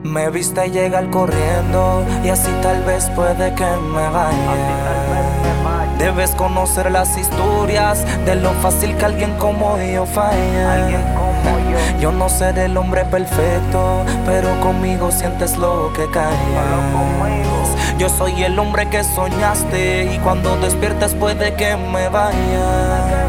Me viste llegar corriendo y así tal vez puede que me vaya. Debes conocer las historias de lo fácil que alguien como yo falla. Yo no seré el hombre perfecto, pero conmigo sientes lo que callas. Yo soy el hombre que soñaste y cuando despiertes puede que me vaya.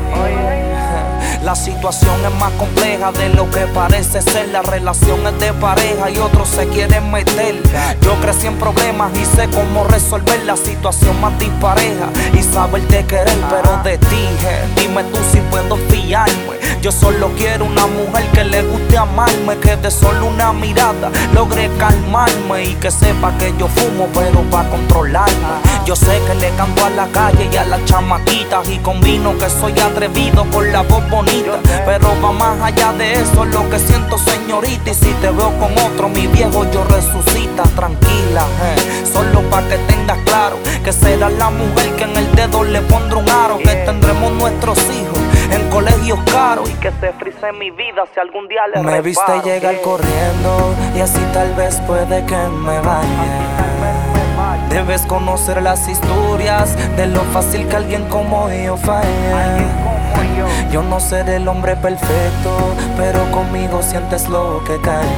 La situación es más compleja de lo que parece ser. La relación es de pareja y otros se quieren meter. Yo crecí en problemas y sé cómo resolver la situación más dispareja y saberte querer, pero de ti, dime tú si puedo fiarme. Yo solo quiero una mujer que le guste amarme, que de solo una mirada logre calmarme y que sepa que yo fumo pero pa' controlarme. Yo sé que le canto a la calle y a las chamaquitas y combino que soy atrevido con la voz bonita, pero va más allá de eso lo que siento, señorita. Y si te veo con otro, mi viejo, yo resucita. Tranquila, solo pa' que tengas claro que serás la mujer que en el dedo le pondré un aro, que tendremos nuestros hijos en colegios caros y que se frise mi vida si algún día le Me viste llegar corriendo y así tal vez puede que me vaya. Debes conocer las historias de lo fácil que alguien como yo falla. Yo no seré el hombre perfecto, pero conmigo sientes lo que callas.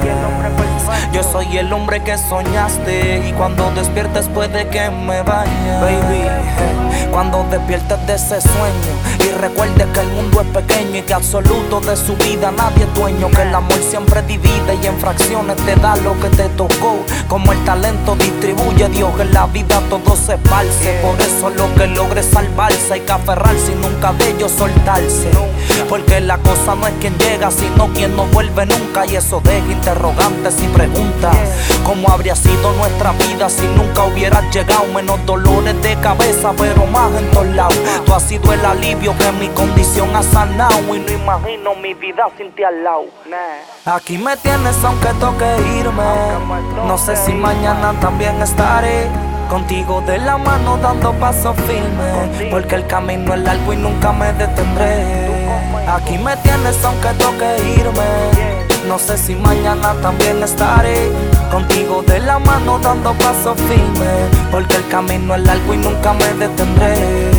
Yo soy el hombre que soñaste y cuando despiertes puede que me vaya. Baby, cuando despiertes de ese sueño y recuerdes que el mundo es pequeño y que absoluto de su vida nadie es dueño, que el amor siempre divide y en fracciones te da lo que te tocó. Como el talento distribuye Dios, en la vida todo se esparce. Por eso lo que logres salvarse hay que aferrarse y nunca de ellos soltarse. Porque la cosa no es quien llega, sino quien no vuelve nunca. Y eso deja interrogantes y preguntas. ¿Cómo habría sido nuestra vida si nunca hubieras llegado? Menos dolores de cabeza, pero más en todos lados. Tú has sido el alivio que mi condición ha sanado, y no imagino mi vida sin ti al lado. Aquí me tienes aunque toque irme. No sé si mañana también estaré contigo de la mano dando pasos firmes, porque el camino es largo y nunca me detendré. Aquí me tienes aunque toque irme. No sé si mañana también estaré contigo de la mano dando pasos firmes, porque el camino es largo y nunca me detendré.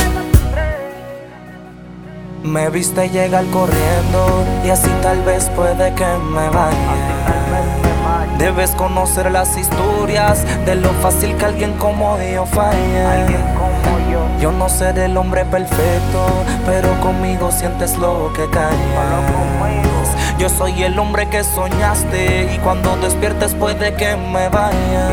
Me viste llegar corriendo y así tal vez puede que me vaya. Debes conocer las historias de lo fácil que alguien como yo falla. Yo no seré el hombre perfecto, pero conmigo sientes lo que callas. Yo soy el hombre que soñaste y cuando despiertes puede que me vaya.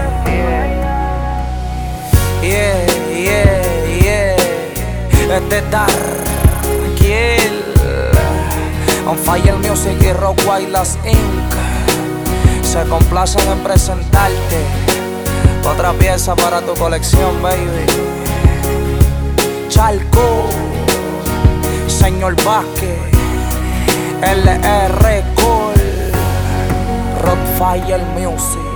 Yeah, yeah, yeah. Es de dar Kill On Fire Music y Rock Wireless Inc. se complacen en presentarte otra pieza para tu colección, baby. Chalco, Señor Vázquez, LR Cole, Rock Fire Music.